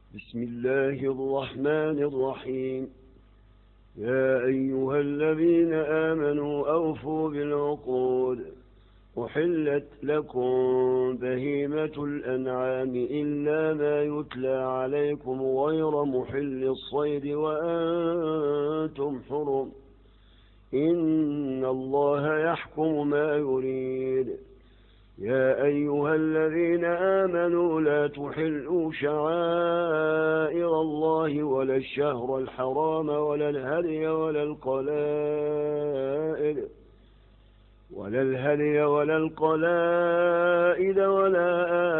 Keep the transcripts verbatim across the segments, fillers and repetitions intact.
بسم الله الرحمن الرحيم. يا أيها الذين آمنوا أوفوا بالعقود، أحلت لكم بهيمة الأنعام إلا ما يتلى عليكم غير محل الصيد وأنتم حرم، إن الله يحكم ما يريد. يا أيها الذين آمنوا لا تحلوا شعائر الله ولا الشهر الحرام ولا الهدي ولا القلائد ولا الهدي ولا القلائد ولا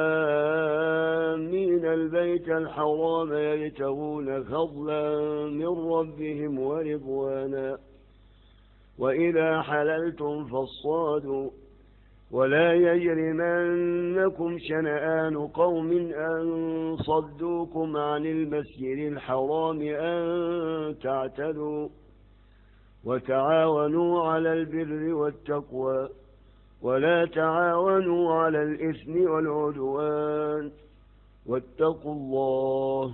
آمين البيت الحرام يبتغون فضلا من ربهم ورضوانا. وإذا حللتم فاصطادوا، ولا يجرمنكم شنآن قوم أن صدوكم عن المسجد الحرام أن تعتدوا، وتعاونوا على البر والتقوى ولا تعاونوا على الإثم والعدوان، واتقوا الله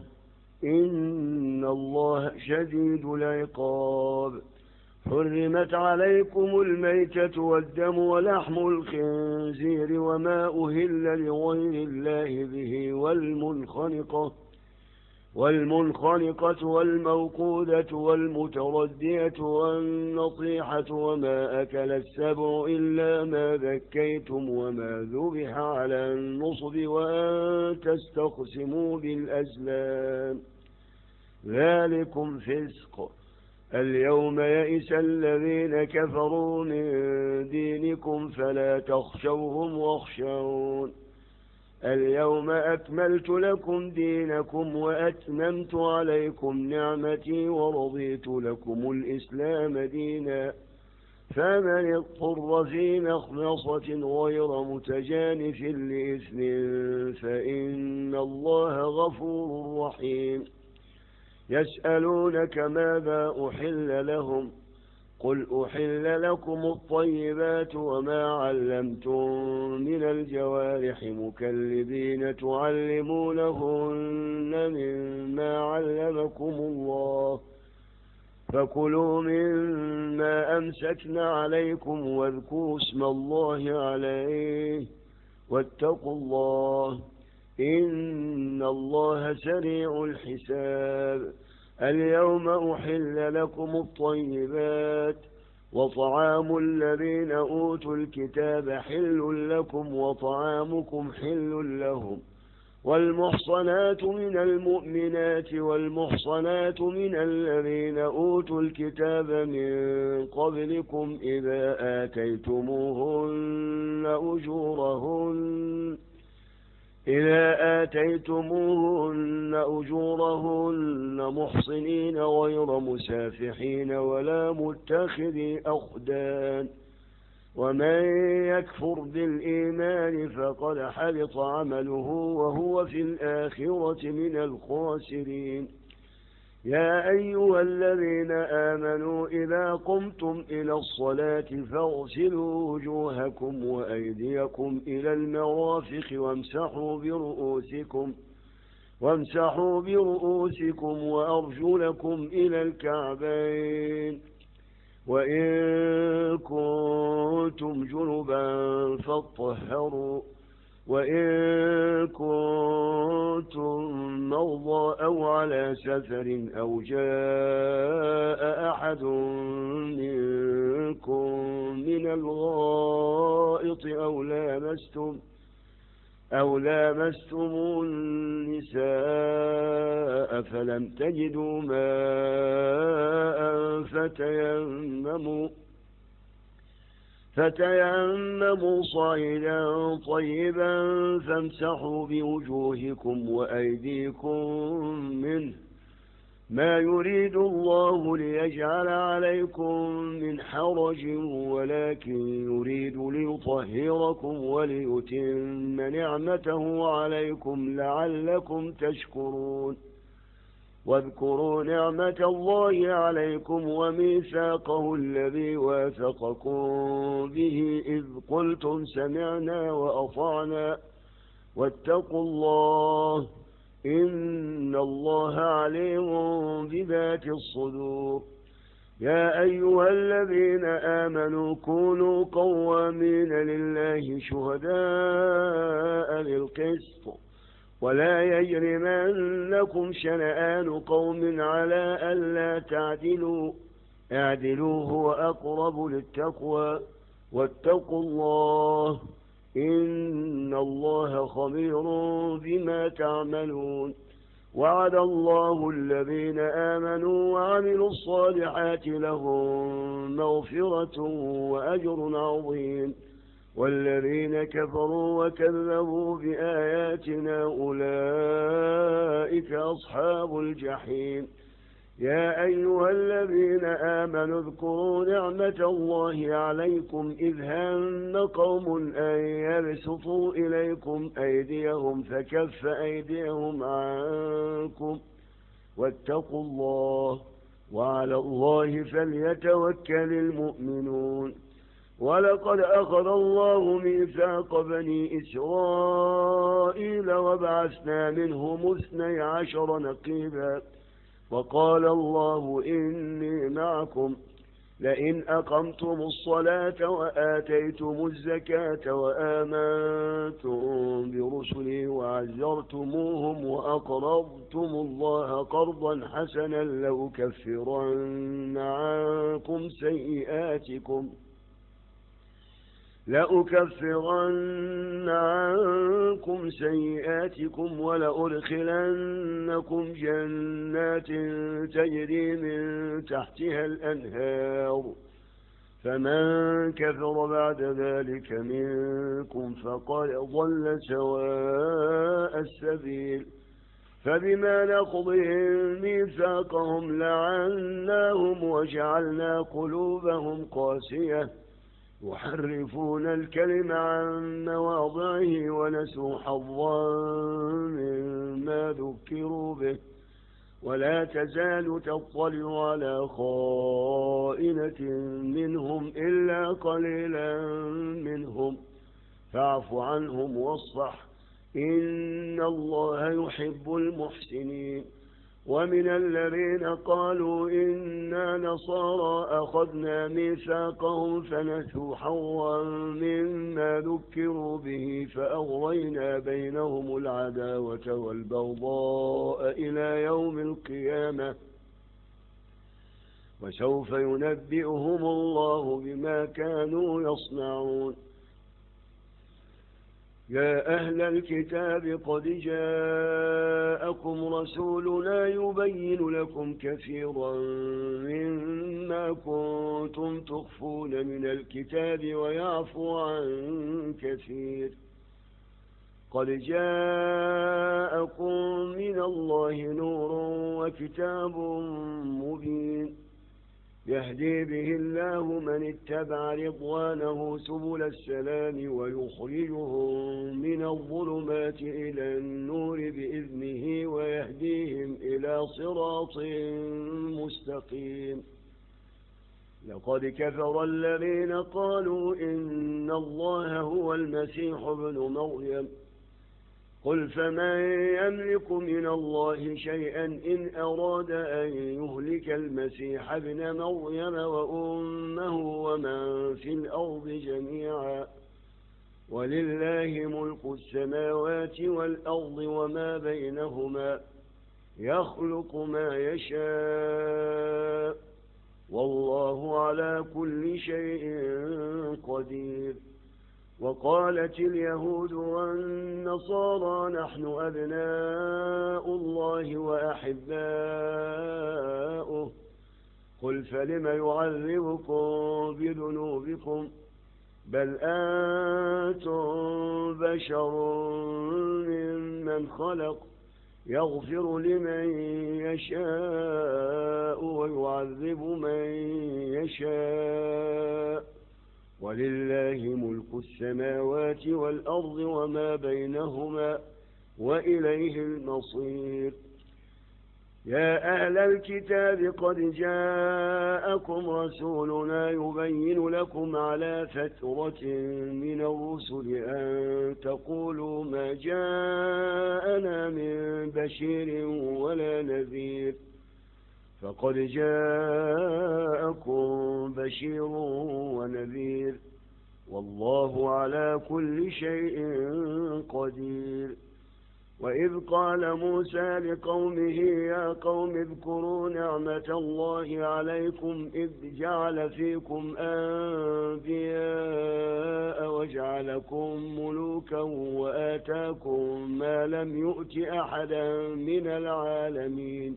إن الله شديد العقاب. حرمت عليكم الميتة والدم ولحم الخنزير وما أهل لغير الله به والمنخنقة والمنخنقة والموقودة والمتردية والنطيحة وما أكل السبع إلا ما ذكيتم وما ذبح على النصب وأن تستقسموا بالأزلام، ذلكم فسق. اليوم يئس الذين كفروا من دينكم فلا تخشوهم واخشون. اليوم أكملت لكم دينكم وأتممت عليكم نعمتي ورضيت لكم الإسلام دينا، فمن اضطر في مخمصة غير متجانف لإثم فإن الله غفور رحيم. يسألونك ماذا أحل لهم، قل أحل لكم الطيبات وما علمتم من الجوارح مكلبين تعلمونهن مما علمكم الله، فكلوا مما أمسكن عليكم واذكروا اسم الله عليه، واتقوا الله إن الله سريع الحساب. اليوم أحل لكم الطيبات، وطعام الذين أوتوا الكتاب حل لكم وطعامكم حل لهم، والمحصنات من المؤمنات والمحصنات من الذين أوتوا الكتاب من قبلكم إذا آتيتموهن أجورهن إذا آتيتموهن أجورهن محصنين غير مسافحين ولا متخذي أخدان، ومن يكفر بالإيمان فقد حبط عمله وهو في الآخرة من الخاسرين. يا أيها الذين آمنوا إذا قمتم إلى الصلاة فاغسلوا وجوهكم وأيديكم إلى المرافق وامسحوا برؤوسكم وامسحوا برؤوسكم وأرجلكم إلى الكعبين، وإن كنتم جنبا فاطهروا، وإن كنتم مرضى أو على سفر أو جاء أحد منكم من الغائط أو لامستم أو لامستم النساء فلم تجدوا ماء فتيمموا فتيمموا صعيدا طيبا فامسحوا بوجوهكم وأيديكم منه، ما يريد الله ليجعل عليكم من حرج ولكن يريد ليطهركم وليتم نعمته عليكم لعلكم تشكرون. واذكروا نعمة الله عليكم وميثاقه الذي واثقكم به إذ قلتم سمعنا وأطعنا، واتقوا الله إن الله عليم بذات الصدور. يا أيها الذين آمنوا كونوا قوامين لله شهداء للقسط ولا يجرمنكم شنآن قوم على ألا تعدلوا اعدلوا هو أقرب للتقوى واتقوا الله إن الله خبير بما تعملون. وعد الله الذين آمنوا وعملوا الصالحات لهم مغفرة وأجر عظيم والذين كفروا وكذبوا بآياتنا أولئك أصحاب الجحيم. يا أيها الذين آمنوا اذكروا نعمة الله عليكم إذ هم قوم أن يبسطوا إليكم أيديهم فكف أيديهم عنكم واتقوا الله وعلى الله فليتوكل المؤمنون. ولقد أخذ الله ميثاق بني إسرائيل وبعثنا منهم اثني عشر نقيبا وقال الله إني معكم لئن أقمتم الصلاة وآتيتم الزكاة وآمنتم برسلي وعزرتموهم وأقرضتم الله قرضا حسنا لأكفرن عنكم سيئاتكم لأكفرن عنكم سيئاتكم ولأدخلنكم جنات تجري من تحتها الأنهار فمن كفر بعد ذلك منكم فقد ضل سواء السبيل. فبما نقضهم ميثاقهم لعناهم وجعلنا قلوبهم قاسية يحرفون الكلم عن مواضعه ونسوا حظا مما ذكروا به ولا تزال تطلع على خائنة منهم إلا قليلا منهم فاعف عنهم واصفح إن الله يحب المحسنين. ومن الذين قالوا إنا نصارى أخذنا ميثاقهم فنسوا حظا مما ذكروا به فأغرينا بينهم العداوة والبغضاء إلى يوم القيامة وسوف ينبئهم الله بما كانوا يصنعون. يا أهل الكتاب قد جاءكم رسولنا يبين لكم كثيرا مما كنتم تخفون من الكتاب ويعفو عن كثير. قد جاءكم من الله نور وكتاب مبين يهدي به الله من اتبع رضوانه سبل السلام ويخرجهم من الظلمات إلى النور بإذنه ويهديهم إلى صراط مستقيم. لقد كفر الذين قالوا إن الله هو المسيح ابن مريم قل فمن يملك من الله شيئا إن أراد أن يهلك المسيح ابن مريم وأمه ومن في الأرض جميعا ولله ملك السماوات والأرض وما بينهما يخلق ما يشاء والله على كل شيء قدير. وقالت اليهود والنصارى نحن أبناء الله وأحباؤه قل فلم يعذبكم بذنوبكم بل أنتم بشر ممن خلق يغفر لمن يشاء ويعذب من يشاء ولله ملك السماوات والأرض وما بينهما وإليه المصير. يا أهل الكتاب قد جاءكم رسولنا يبين لكم على فترة من الرسل أن تقولوا ما جاءنا من بشير ولا نذير فقد جاءكم بشير ونذير والله على كل شيء قدير. وإذ قال موسى لقومه يا قوم اذكروا نعمة الله عليكم إذ جعل فيكم أنبياء وجعلكم ملوكا وآتاكم ما لم يؤت أحدا من العالمين.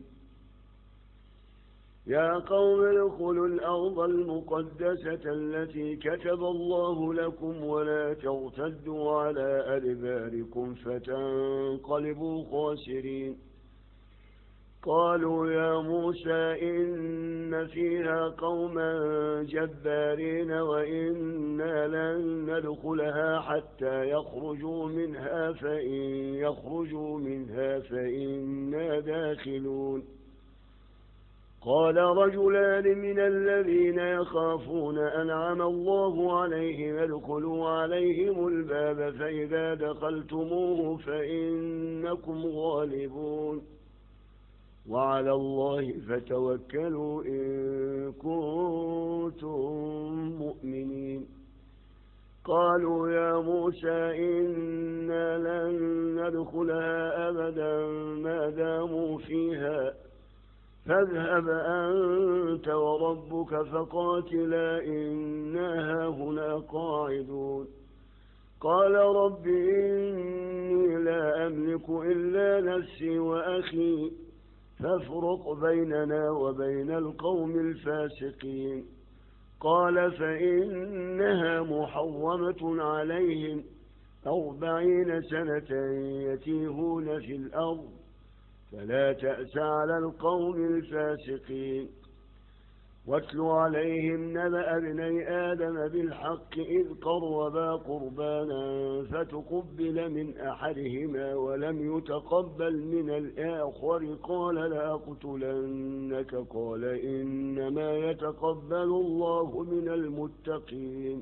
يا قوم ادخلوا الأرض المقدسة التي كتب الله لكم ولا ترتدوا على أدباركم فتنقلبوا خاسرين. قالوا يا موسى إن فيها قوما جبارين وإنا لن ندخلها حتى يخرجوا منها فإن يخرجوا منها فإنا داخلون. قال رجلان من الذين يخافون أنعم الله عليهم ادخلوا عليهم الباب فإذا دخلتموه فإنكم غالبون وعلى الله فتوكلوا إن كنتم مؤمنين. قالوا يا موسى إنا لن ندخلها أبدا ما داموا فيها فاذهب أنت وربك فقاتلا إنا هاهنا قاعدون. قال رب إني لا أملك إلا نفسي وأخي فافرق بيننا وبين القوم الفاسقين. قال فإنها محرمة عليهم أربعين سنة يتيهون في الأرض فلا تأس على القوم الفاسقين. واتل عليهم نبأ ابني آدم بالحق إذ قربا قربانا فتقبل من أحدهما ولم يتقبل من الآخر قال لأقتلنك قال إنما يتقبل الله من المتقين.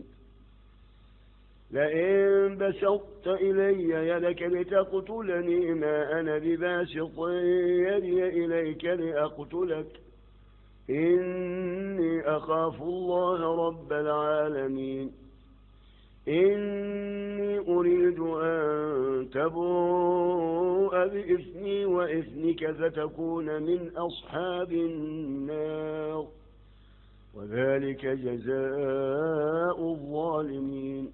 لئن بسطت إلي يدك لتقتلني ما أنا بباسط يدي إليك لأقتلك إني أخاف الله رب العالمين. إني أريد أن تبوء بإثمي وإثمك فتكون من أصحاب النار وذلك جزاء الظالمين.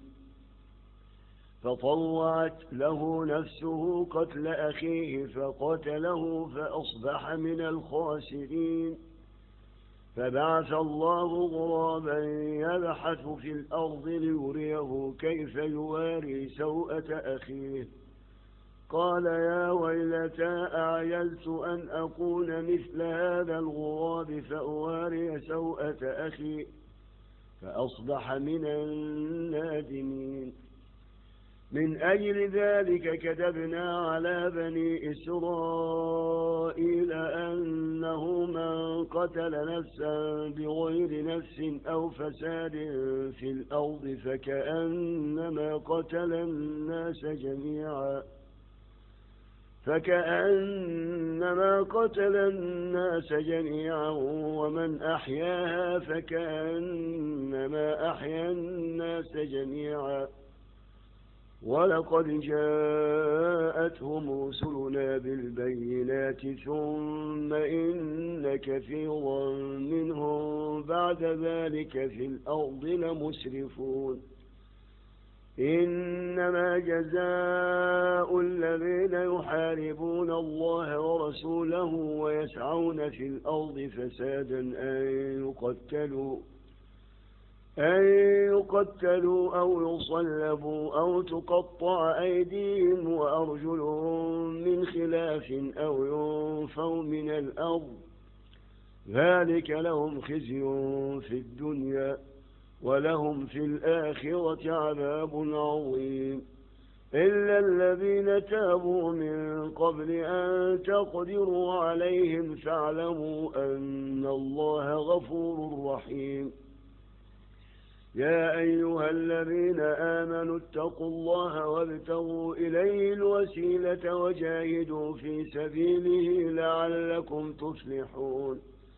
فطوعت له نفسه قتل أخيه فقتله فأصبح من الخاسرين. فبعث الله غرابا يبحث في الأرض ليريه كيف يواري سوءة أخيه قال يا ويلتى أعجزت أن أكون مثل هذا الغراب فأواري سوءة أخي فأصبح من النادمين. من أجل ذلك كتبنا على بني إسرائيل أنه من قتل نفسا بغير نفس أو فساد في الأرض فكأنما قتل الناس جميعا فكأنما قتل الناس جميعا ومن أحياها فكأنما أحيا الناس جميعا. ولقد جاءتهم رسلنا بالبينات ثم إن كثيرا منهم بعد ذلك في الأرض لمسرفون. إنما جزاء الذين يحاربون الله ورسوله ويسعون في الأرض فسادا أن يقتلوا أن يقتلوا أو يصلبوا أو تقطع أيديهم وأرجلهم من خلاف أو ينفوا من الأرض ذلك لهم خزي في الدنيا ولهم في الآخرة عذاب عظيم. إلا الذين تابوا من قبل أن تقدروا عليهم فاعلموا أن الله غفور رحيم. يا أيها الذين آمنوا اتقوا الله وابتغوا إليه الوسيلة وجاهدوا في سبيله لعلكم تفلحون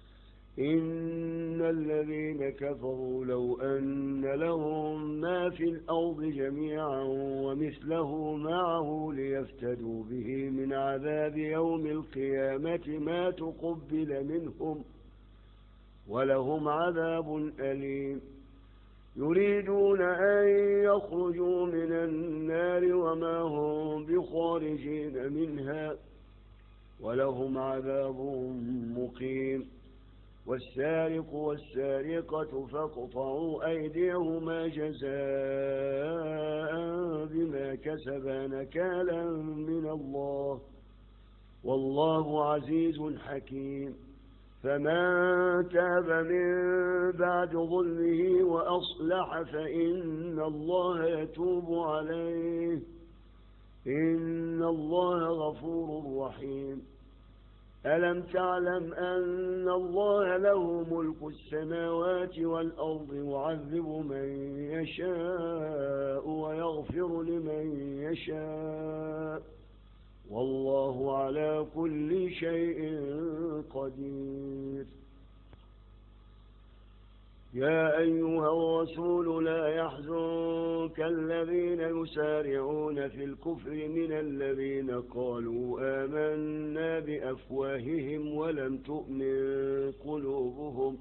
إن الذين كفروا لو أن لهم ما في الأرض جميعا ومثله معه ليفتدوا به من عذاب يوم القيامة ما تقبل منهم ولهم عذاب أليم يريدون أن يخرجوا من النار وما هم بخارجين منها ولهم عذاب مقيم والسارق والسارقة فاقطعوا أيديهما جزاء بما كسبا نكالا من الله والله عزيز حكيم فمن تاب من بعد ظلمه وأصلح فإن الله يتوب عليه إن الله غفور رحيم ألم تعلم أن الله له ملك السماوات والأرض يعذب من يشاء ويغفر لمن يشاء والله على كل شيء قدير يا أيها الرسول لا يحزنك الذين يسارعون في الكفر من الذين قالوا آمنا بأفواههم ولم تؤمن قلوبهم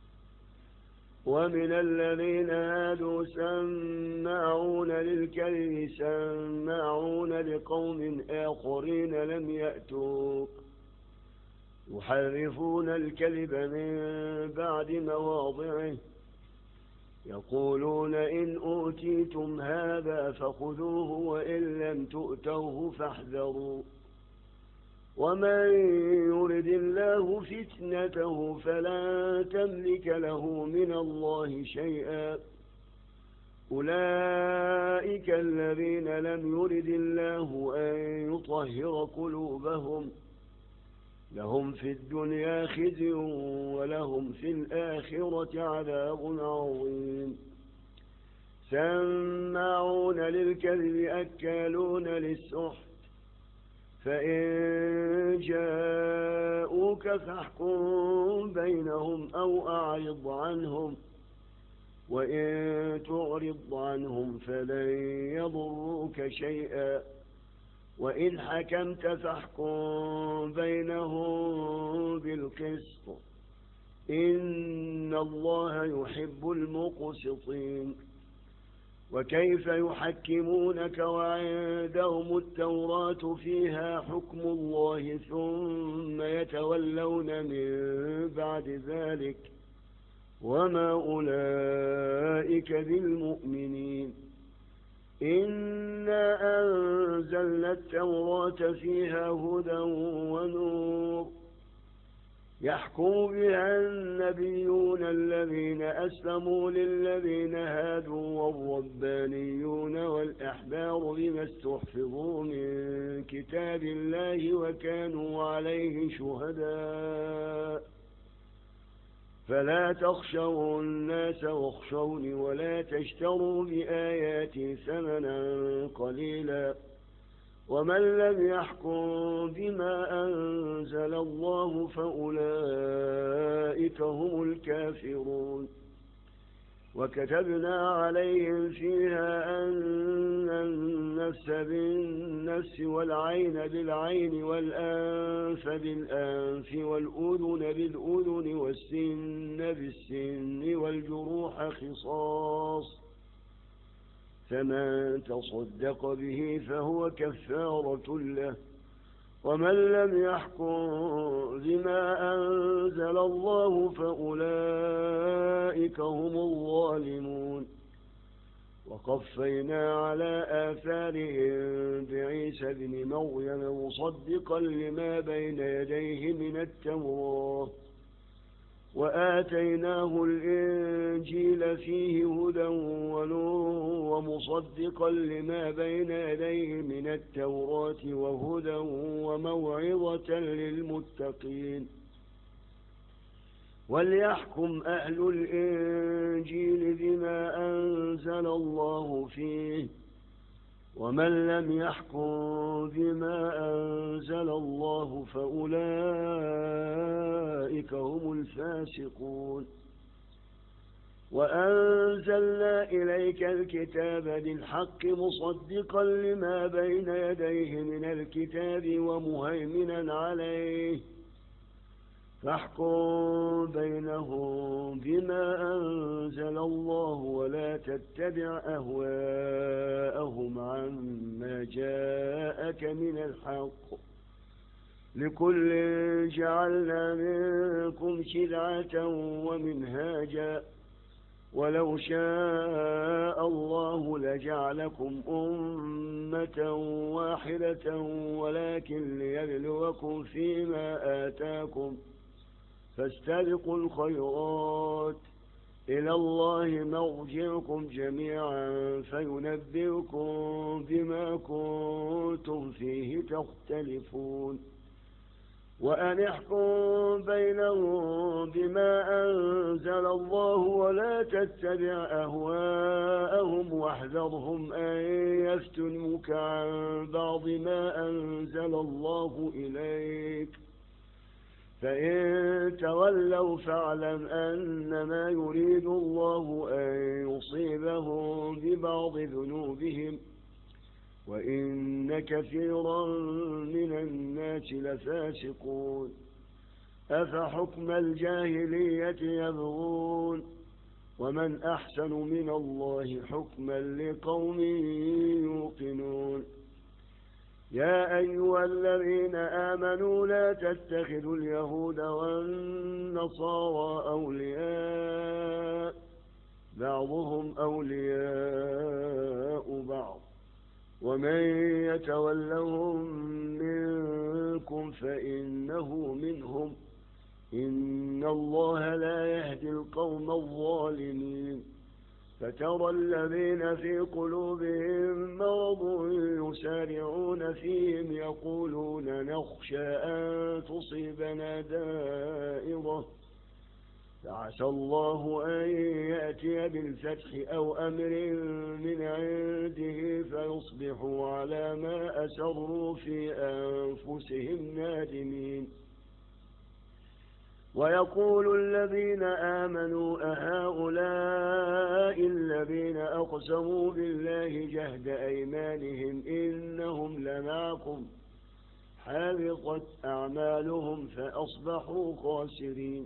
ومن الذين هادوا سماعون للكذب سماعون لقوم آخرين لم يأتوك يحرفون الكذب من بعد مواضعه يقولون إن أوتيتم هذا فخذوه وإن لم تؤتوه فاحذروا ومن يرد الله فتنته فلا تملك له من الله شيئا أولئك الذين لم يرد الله أن يطهر قلوبهم لهم في الدنيا خزي ولهم في الآخرة عذاب عظيم سماعون للكذب أكالون للسحت فإن جاءوك فاحكم بينهم أو أعرض عنهم وإن تعرض عنهم فلن يضروك شيئا وإن حكمت فاحكم بينهم بالقسط إن الله يحب المقسطين وكيف يحكمونك وعندهم التوراة فيها حكم الله ثم يتولون من بعد ذلك وما أولئك بالمؤمنين إنا أنزلنا التوراة فيها هدى ونور يحكم بها النبيون الذين أسلموا للذين هادوا والربانيون والأحبار بما استحفظوا من كتاب الله وكانوا عليه شهداء فلا تخشوا الناس واخشوني ولا تشتروا بآياتي ثمنا قليلا ومن لم يحكم بما أنزل الله فأولئك هم الكافرون وكتبنا عليهم فيها أن النفس بالنفس والعين بالعين والأنف بالأنف والأذن بالأذن والسن بالسن والجروح قصاص فمن تصدق به فهو كفارة له ومن لم يحكم بما أنزل الله فأولئك هم الظالمون وقفينا على آثارهم بعيسى بن مريم مصدقا لما بين يديه من التوراة وآتيناه الإنجيل فيه هدى ونور ومصدقا لما بين يديه من التوراة وهدى وموعظة للمتقين وليحكم أهل الإنجيل بما أنزل الله فيه ومن لم يحكم بما أنزل الله فأولئك هم الفاسقون وأنزلنا إليك الكتاب بالحق مصدقا لما بين يديه من الكتاب ومهيمنا عليه فاحكم بينهم بما أنزل الله ولا تتبع أهواءهم عما جاءك من الحق لكل جعلنا منكم شرعة ومنهاجا ولو شاء الله لجعلكم أمة واحدة ولكن ليبلوكم فيما آتاكم فاستبقوا الخيرات إلى الله مرجعكم جميعا فينبئكم بما كنتم فيه تختلفون وأن احكم بينهم بما أنزل الله ولا تتبع أهواءهم واحذرهم أن يفتنوك عن بعض ما أنزل الله إليك فإن تولوا فاعلم أنما يريد الله أن يصيبهم ببعض ذنوبهم وإن كثيرا من الناس لفاسقون أفحكم الجاهلية يبغون ومن أحسن من الله حكما لقوم يوقنون يا أيها الذين آمنوا لا تتخذوا اليهود والنصارى أولياء بعضهم أولياء بعض ومن يتولهم منكم فإنه منهم إن الله لا يهدي القوم الظالمين فترى الذين في قلوبهم مرض يسارعون فيهم يقولون نخشى أن تصيبنا دائرة فعسى الله أن يأتي بالفتح أو أمر من عنده فيصبحوا على ما أسروا في أنفسهم نادمين ويقول الذين آمنوا أهؤلاء الذين أقسموا بالله جهد أيمانهم إنهم لمعكم حبطت أعمالهم فأصبحوا خاسرين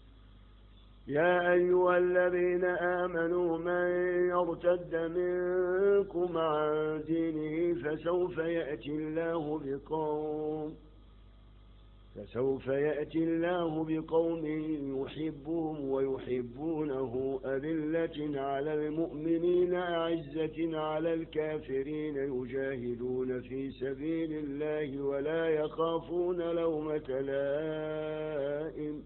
يا أيها الذين آمنوا من يرتد منكم عن دينه فسوف يأتي الله بقوم فسوف يأتي الله بقوم يحبهم ويحبونه أذلة على المؤمنين أعزة على الكافرين يجاهدون في سبيل الله ولا يخافون لومة لائم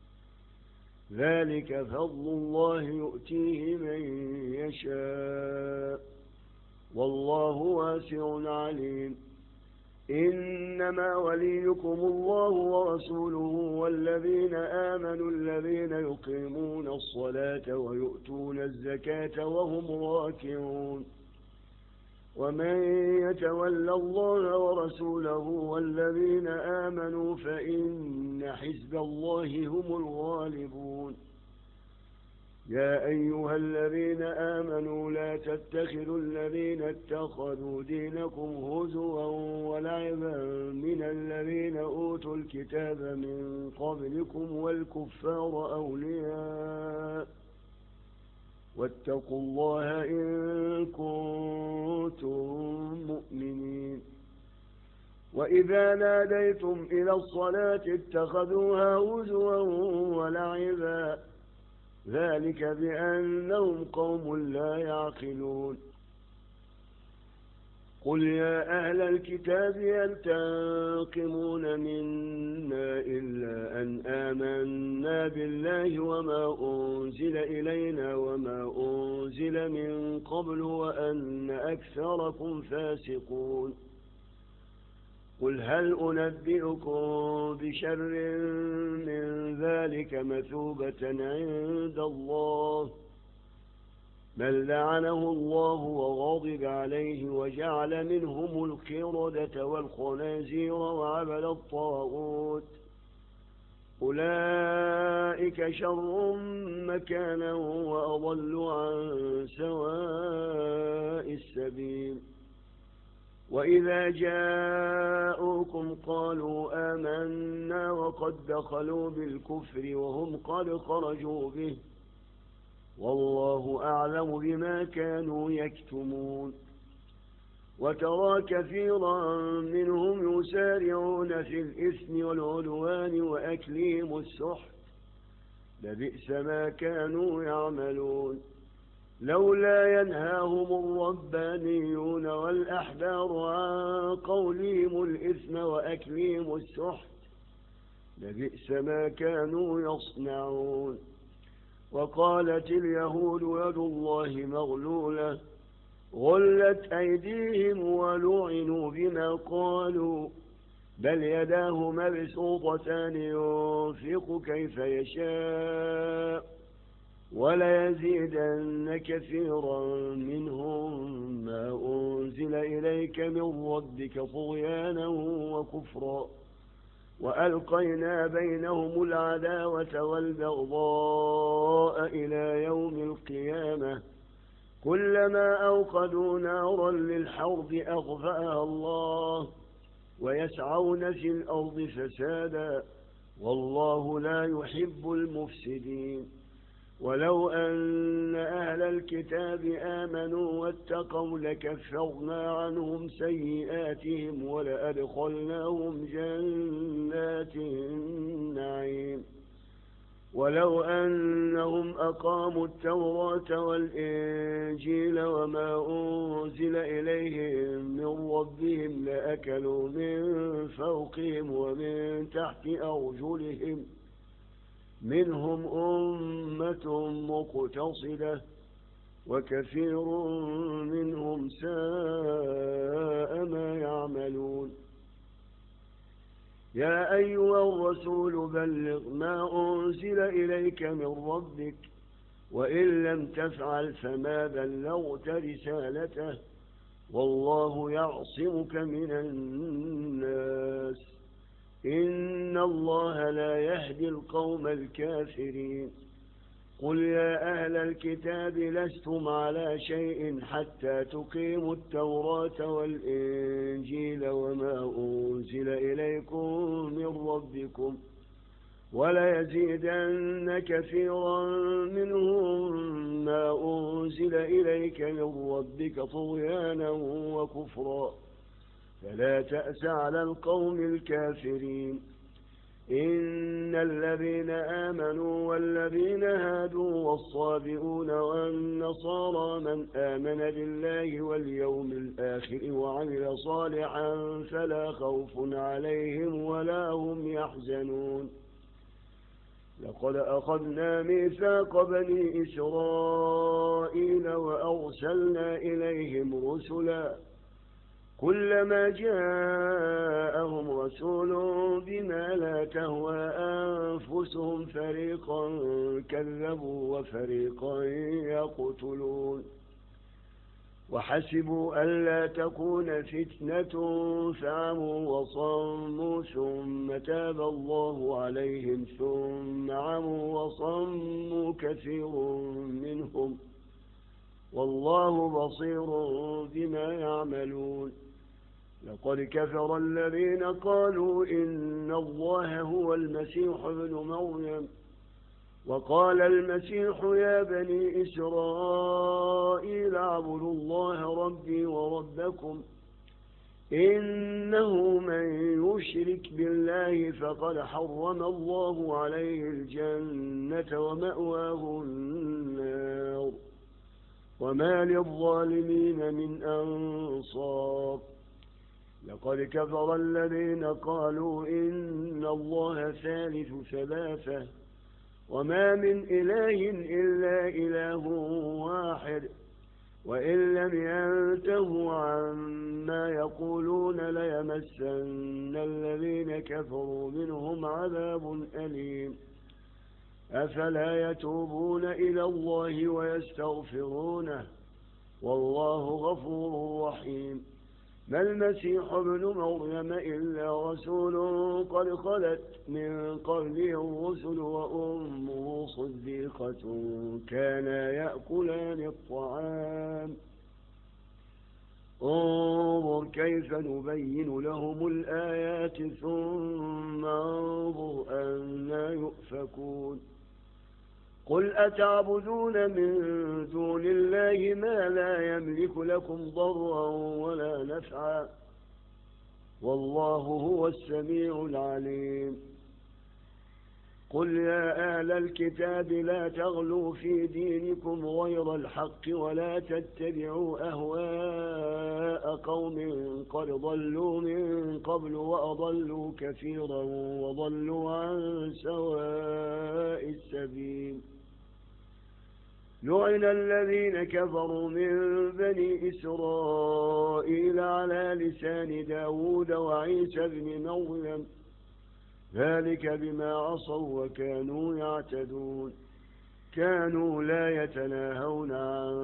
ذلك فضل الله يؤتيه من يشاء والله واسع عليم إنما وليكم الله ورسوله والذين آمنوا الذين يقيمون الصلاة ويؤتون الزكاة وهم راكعون ومن يتولى الله ورسوله والذين آمنوا فإن حزب الله هم الغالبون يا أيها الذين آمنوا لا تتخذوا الذين اتخذوا دينكم هزوا ولعبا من الذين أوتوا الكتاب من قبلكم والكفار أولياء واتقوا الله إن كنتم مؤمنين وإذا ناديتم إلى الصلاة اتخذوها هزوا ولعبا ذلك بأنهم قوم لا يعقلون قل يا أهل الكتاب هل تنقمون منا إلا أن آمنا بالله وما أنزل إلينا وما أنزل من قبل وأن أكثركم فاسقون قل هل أنبئكم بشر من ذلك مثوبة عند الله من لعنه الله وغضب عليه وجعل منهم القردة والخنازير وعبد الطاغوت أولئك شر مكانا وأضل عن سواء السبيل وإذا جاءوكم قالوا آمنا وقد دخلوا بالكفر وهم قد خرجوا به والله أعلم بما كانوا يكتمون وترى كثيرا منهم يسارعون في الإثم والعدوان وأكلهم السحت لبئس ما كانوا يعملون لولا ينهاهم الربانيون والأحبار عن قولهم الإثم وأكلهم السحت لبئس ما كانوا يصنعون وقالت اليهود يد الله مغلولة غلت أيديهم ولعنوا بما قالوا بل يداه مبسوطتان ينفق كيف يشاء وليزيدن كثيرا منهم ما أنزل إليك من ربك طغيانا وكفرا وألقينا بينهم العداوة والبغضاء إلى يوم القيامة كلما أوقدوا نارا للحرب أطفأها الله ويسعون في الأرض فسادا والله لا يحب المفسدين ولو أن أهل الكتاب آمنوا واتقوا لكفرنا عنهم سيئاتهم ولأدخلناهم جنات النعيم ولو أنهم أقاموا التوراة والإنجيل وما أنزل إليهم من ربهم لأكلوا من فوقهم ومن تحت أرجلهم منهم أمة مقتصدة وكثير منهم ساء ما يعملون يا أيها الرسول بلغ ما أنزل إليك من ربك وإن لم تفعل فما بلغت رسالته والله يعصمك من الناس إن الله لا يهدي القوم الكافرين قل يا أهل الكتاب لستم على شيء حتى تقيموا التوراة والإنجيل وما أنزل إليكم من ربكم وليزيدن كثيرا منهم ما أنزل إليك من ربك طغيانا وكفرا فلا تأس على القوم الكافرين إن الذين آمنوا والذين هادوا والصابئون والنصارى من آمن بالله واليوم الآخر وعمل صالحا فلا خوف عليهم ولا هم يحزنون لقد أخذنا ميثاق بني إسرائيل وأرسلنا إليهم رسلا كلما جاءهم رسول بما لا تهوى أنفسهم فريقا كذبوا وفريقا يقتلون وحسبوا ألا تكون فتنة فعموا وصموا ثم تاب الله عليهم ثم عموا وصموا كثير منهم والله بصير بما يعملون لقد كفر الذين قالوا إن الله هو المسيح ابن مريم وقال المسيح يا بني إسرائيل اعبدوا الله ربي وربكم إنه من يشرك بالله فقد حرم الله عليه الجنة ومأواه النار وما للظالمين من أنصار لقد كفر الذين قالوا إن الله ثالث ثلاثة وما من إله إلا إله واحد وإن لم ينتهوا عما يقولون ليمسن الذين كفروا منهم عذاب أليم أفلا يتوبون إلى الله ويستغفرونه والله غفور رحيم ما المسيح ابن مريم إلا رسول قد خلت من قبله الرسل وأمه صديقة كانا يأكلان الطعام انظر كيف نبين لهم الآيات ثم انظر أنا يؤفكون قل أتعبدون من دون الله ما لا يملك لكم ضرا ولا نفعا والله هو السميع العليم قل يا أهل الكتاب لا تغلوا في دينكم غير الحق ولا تتبعوا أهواء قوم قد ضلوا من قبل وأضلوا كثيرا وضلوا عن سواء السبيل لعن الذين كفروا من بني إسرائيل على لسان داود وعيسى بن مريم ذلك بما عصوا وكانوا يعتدون كانوا لا يتناهون عن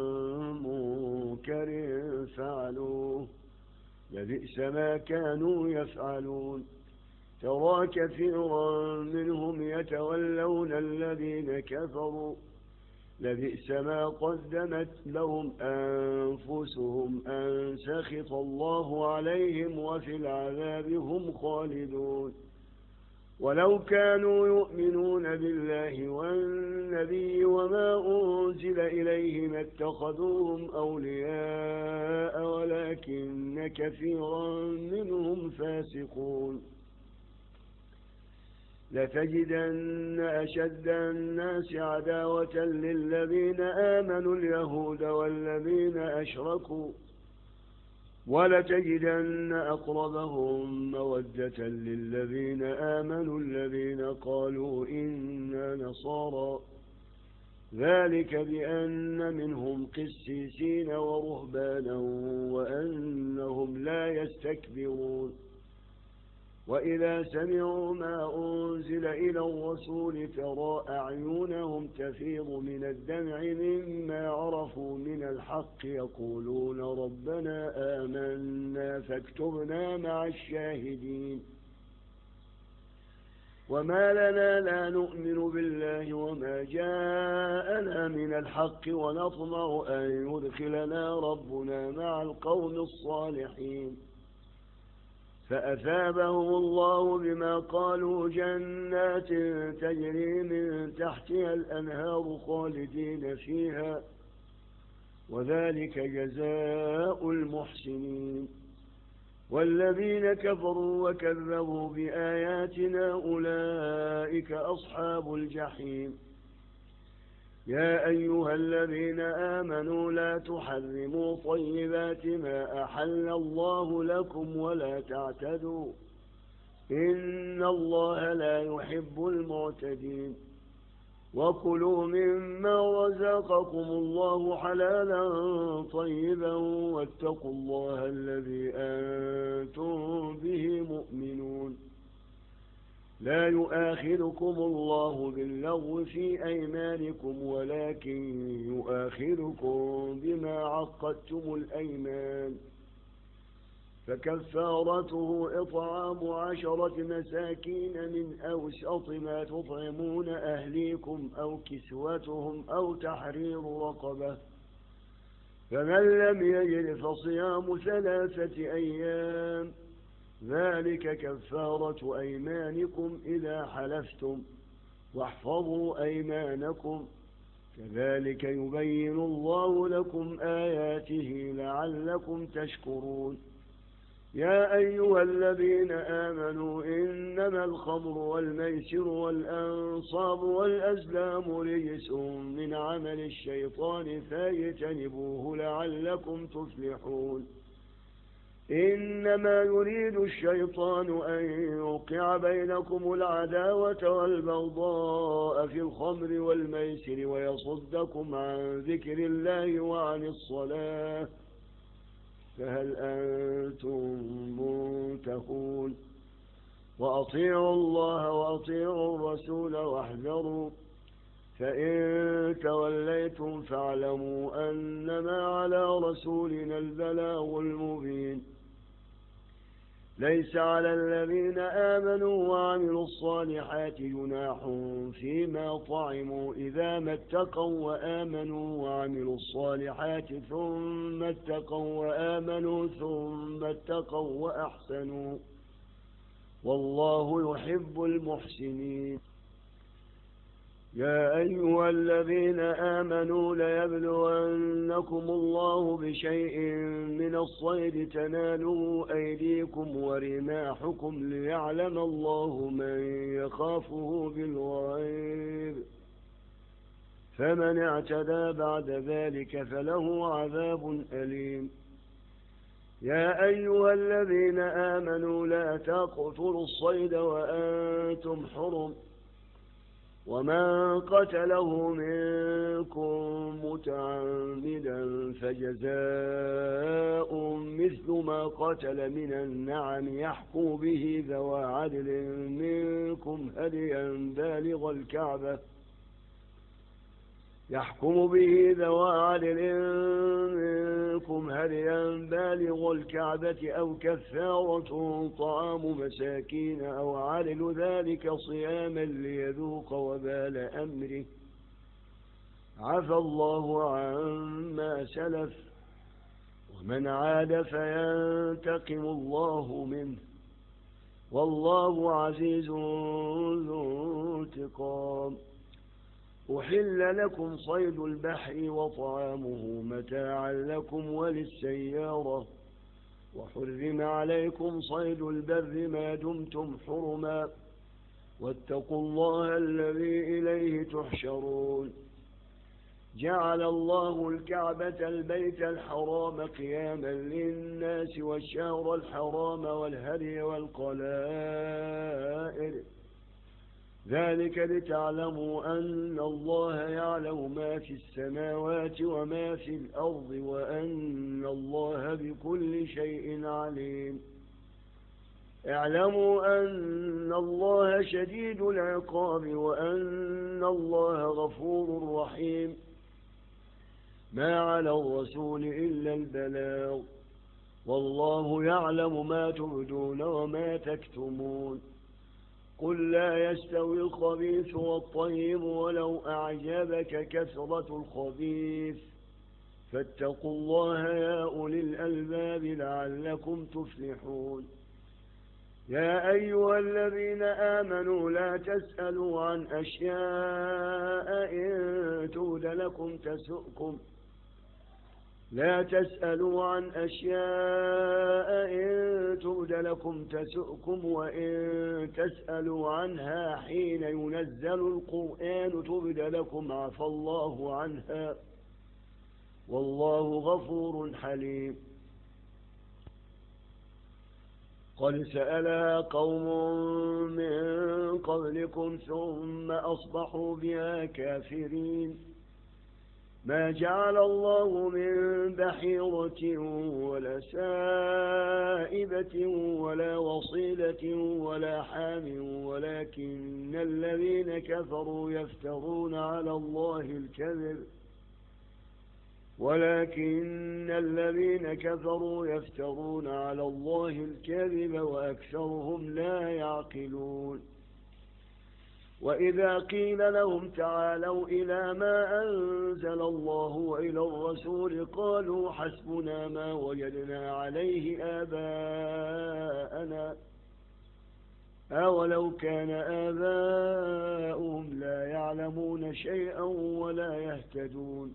منكر فعلوه لبئس ما كانوا يفعلون ترى كثيرا منهم يتولون الذين كفروا لبئس ما قدمت لهم أنفسهم أن سخط الله عليهم وفي العذاب هم خالدون ولو كانوا يؤمنون بالله والنبي وما أنزل إليهم اتخذوهم أولياء ولكن كثيرا منهم فاسقون لتجدن أشد الناس عداوة للذين آمنوا اليهود والذين أشركوا ولتجدن أقربهم مودة للذين آمنوا الذين قالوا إنا نصارى ذلك بأن منهم قسيسين ورهبانا وأنهم لا يستكبرون وإذا سمعوا ما أنزل إلى الرسول ترى أعينهم تفيض من الدمع مما عرفوا من الحق يقولون ربنا آمنا فاكتبنا مع الشاهدين وما لنا لا نؤمن بالله وما جاءنا من الحق ونطمع أن يدخلنا ربنا مع القوم الصالحين فأثابهم الله بما قالوا جنات تجري من تحتها الأنهار خالدين فيها وذلك جزاء المحسنين والذين كفروا وكذبوا بآياتنا أولئك أصحاب الجحيم يا أيها الذين آمنوا لا تحرموا طيبات ما أحل الله لكم ولا تعتدوا إن الله لا يحب المعتدين وكلوا مما رزقكم الله حلالا طيبا واتقوا الله الذي أنتم به مؤمنون لا يؤاخذكم الله باللغو في أيمانكم ولكن يؤاخذكم بما عقدتم الأيمان فكفارته إطعام عشرة مساكين من أوسط ما تطعمون أهليكم أو كسوتهم أو تحرير رقبة فمن لم يجد فصيام ثلاثة أيام ذلك كفارة أيمانكم إذا حلفتم واحفظوا أيمانكم كذلك يبين الله لكم آياته لعلكم تشكرون يا أيها الذين آمنوا إنما الخمر والميسر والأنصاب والأزلام رجس من عمل الشيطان فاجتنبوه لعلكم تفلحون إنما يريد الشيطان أن يوقع بينكم العداوة والبغضاء في الخمر والميسر ويصدكم عن ذكر الله وعن الصلاة فهل أنتم منتهون وأطيعوا الله وأطيعوا الرسول واحذروا فإن توليتم فاعلموا أنما على رسولنا البلاغ المبين ليس على الذين آمنوا وعملوا الصالحات جناح فيما طعموا إذا ما اتقوا وآمنوا وعملوا الصالحات ثم اتقوا وآمنوا ثم اتقوا وأحسنوا والله يحب المحسنين يا أيها الذين آمنوا ليبلونكم الله بشيء من الصيد تناله أيديكم ورماحكم ليعلم الله من يخافه بالغيب فمن اعتدى بعد ذلك فله عذاب أليم يا أيها الذين آمنوا لا تقتلوا الصيد وأنتم حرم ومن قتله منكم متعمدا فجزاء مثل ما قتل من النعم يحكم به ذوى عدل منكم هديا بالغ الكعبة يحكم به ذوى عدل منكم هديا بالغ الكعبة أو كفارة طعام مساكين أو عدل ذلك صياما ليذوق وبال أمره عفى الله عما سلف ومن عاد فينتقم الله منه والله عزيز ذو انتقام أحل لكم صيد البحر وطعامه متاعا لكم وللسيارة وحرم عليكم صيد البر ما دمتم حرما واتقوا الله الذي إليه تحشرون جعل الله الكعبة البيت الحرام قياما للناس والشهر الحرام والهدي والقلائد ذلك لتعلموا أن الله يعلم ما في السماوات وما في الأرض وأن الله بكل شيء عليم اعلموا أن الله شديد العقاب وأن الله غفور رحيم ما على الرسول إلا البلاغ والله يعلم ما تبدون وما تكتمون قل لا يستوي الخبيث والطيب ولو أعجبك كثرة الخبيث فاتقوا الله يا أولي الألباب لعلكم تفلحون يا أيها الذين آمنوا لا تسألوا عن أشياء إن تبد لكم تسؤكم لا تسألوا عن أشياء إن تبد لكم تسؤكم وإن تسألوا عنها حين ينزل القرآن تبد لكم عفى الله عنها والله غفور حليم قد سألها قوم من قبلكم ثم أصبحوا بها كافرين ما جعل الله من بحيرة ولا سائبة ولا وصيلة ولا حام ولكن الذين كفروا يفترون على الله الكذب ولكن الذين كفروا يفترون على الله الكذب وأكثرهم لا يعقلون وإذا قيل لهم تعالوا إلى ما أنزل الله وإلى الرسول قالوا حسبنا ما وجدنا عليه آباءنا أولو كان آباؤهم لا يعلمون شيئا ولا يهتدون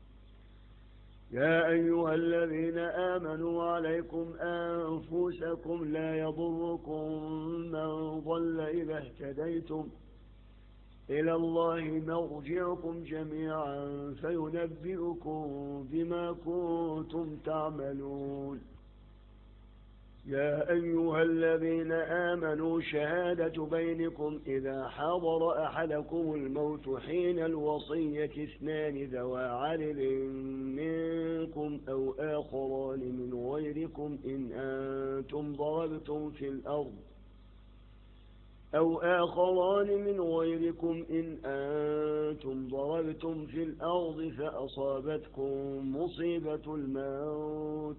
يا أيها الذين آمنوا عليكم أنفسكم لا يضركم من ضل إذا اهتديتم إلى الله مرجعكم جميعا فينبئكم بما كنتم تعملون يا أيها الذين آمنوا شهادة بينكم إذا حضر أحدكم الموت حين الوصية اثنان ذوى عدل منكم أو آخران من غيركم إن أنتم ضربتم في الأرض أو آخران من غيركم إن أنتم ضربتم في الأرض فأصابتكم مصيبة الموت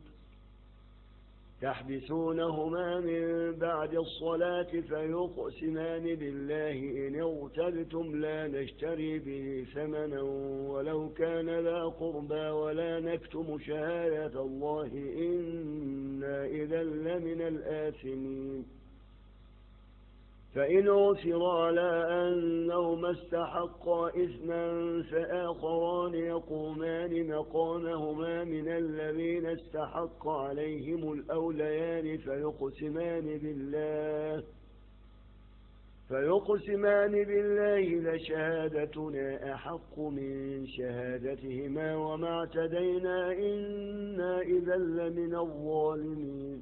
تحبسونهما من بعد الصلاة فيقسمان بالله إن ارتبتم لا نشتري به ثمنا ولو كان ذا قربى ولا نكتم شهادة الله إنا إذا لمن الآثمين فإن عثر على أنهما استحقا إثما فآخران يقومان مقامهما من الذين استحق عليهم الأوليان فيقسمان بالله فيقسمان بالله لشهادتنا أحق من شهادتهما وما اعتدينا إنا إذا لمن الظالمين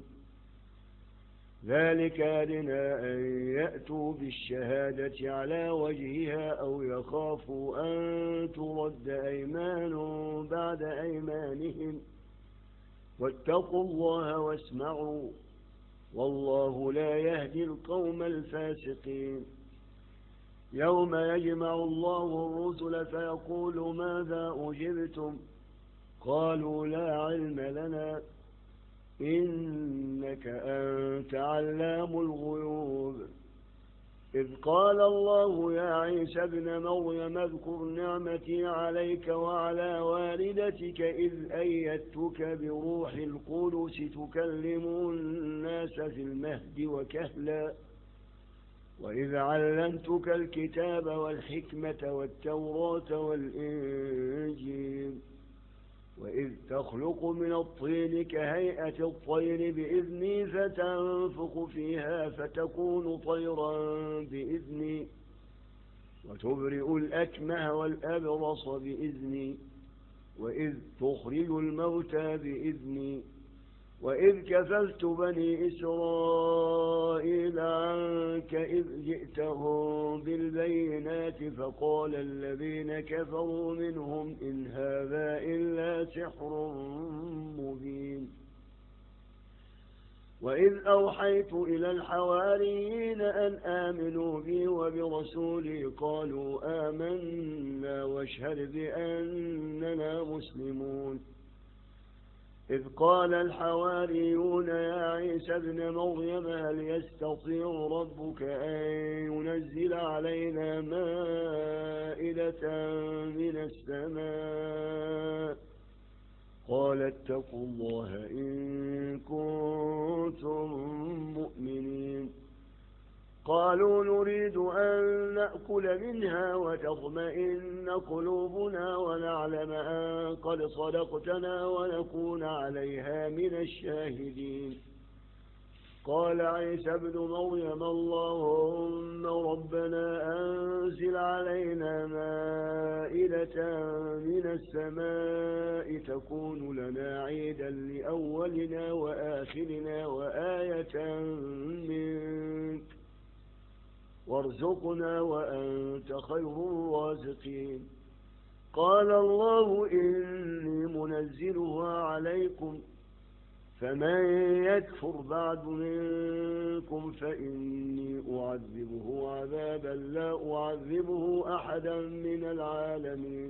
ذلك أدنى أن يأتوا بالشهادة على وجهها أو يخافوا أن ترد أيمان بعد أيمانهم واتقوا الله واسمعوا والله لا يهدي القوم الفاسقين يوم يجمع الله الرسل فيقول ماذا أجبتم قالوا لا علم لنا إنك أنت علام الغيوب إذ قال الله يا عيسى ابن مريم اذكر نعمتي عليك وعلى والدتك إذ أيدتك بروح القدس تكلم الناس في المهد وكهلا وإذ علمتك الكتاب والحكمة والتوراة والإنجيل وإذ تخلق من الطين كهيئة الطير بإذني فتنفخ فيها فتكون طيرا بإذني وتبرئ الأكمه والأبرص بإذني وإذ تخرج الموتى بإذني وإذ كفلت بني إسرائيل عنك إذ جئتهم بالبينات فقال الذين كفروا منهم إن هذا إلا سحر مبين وإذ أوحيت إلى الحواريين أن آمنوا بي وبرسولي قالوا آمنا واشهد بأننا مسلمون إذ قال الحواريون يا عيسى ابن مريم هل يستطيع ربك أن ينزل علينا مائدة من السماء قال اتقوا الله إن كنتم مؤمنين قالوا نريد أن نأكل منها وتطمئن قلوبنا ونعلم أن قد صدقتنا ونكون عليها من الشاهدين قال عيسى ابن مريم اللهم ربنا أنزل علينا مائدة من السماء تكون لنا عيدا لأولنا وآخرنا وآية منك وارزقنا وأنت خير الرازقين قال الله إني منزلها عليكم فمن يكفر بعد منكم فإني أعذبه عذابا لا أعذبه أحدا من العالمين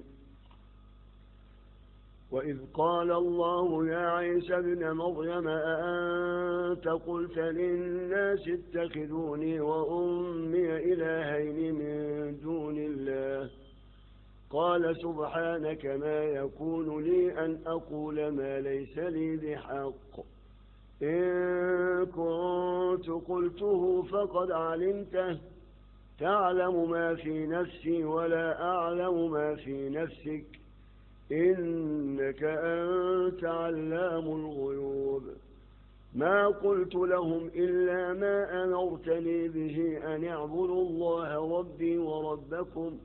وإذ قال الله يا عيسى ابن مريم أأنت قلت للناس اتخذوني وأمي إلهين من دون الله قال سبحانك ما يكون لي أن أقول ما ليس لي بحق إن كنت قلته فقد علمته تعلم ما في نفسي ولا أعلم ما في نفسك إنك أنت علام الغيوب ما قلت لهم إلا ما أمرتني به أن اعبدوا الله ربي وربكم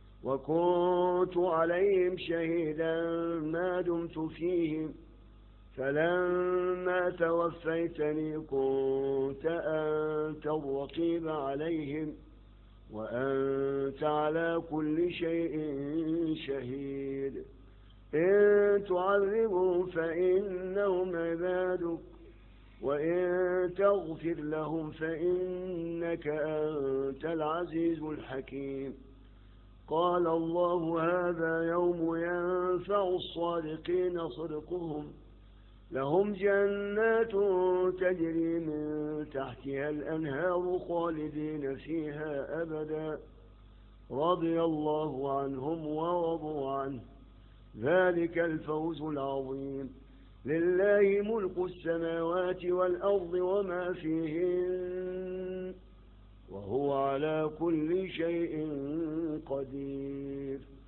وكنت عليهم شهيدا ما دمت فيهم فلما توفيتني كنت أنت الرقيب عليهم وأنت على كل شيء شهيد إن تعذبهم فإنهم عبادك وإن تغفر لهم فإنك أنت العزيز الحكيم قال الله هذا يوم ينفع الصادقين صدقهم لهم جنات تجري من تحتها الأنهار خالدين فيها أبدا رضي الله عنهم ورضوا عنه ذلك الفوز العظيم لله ملك السماوات والأرض وما فيهن وهو على كل شيء قدير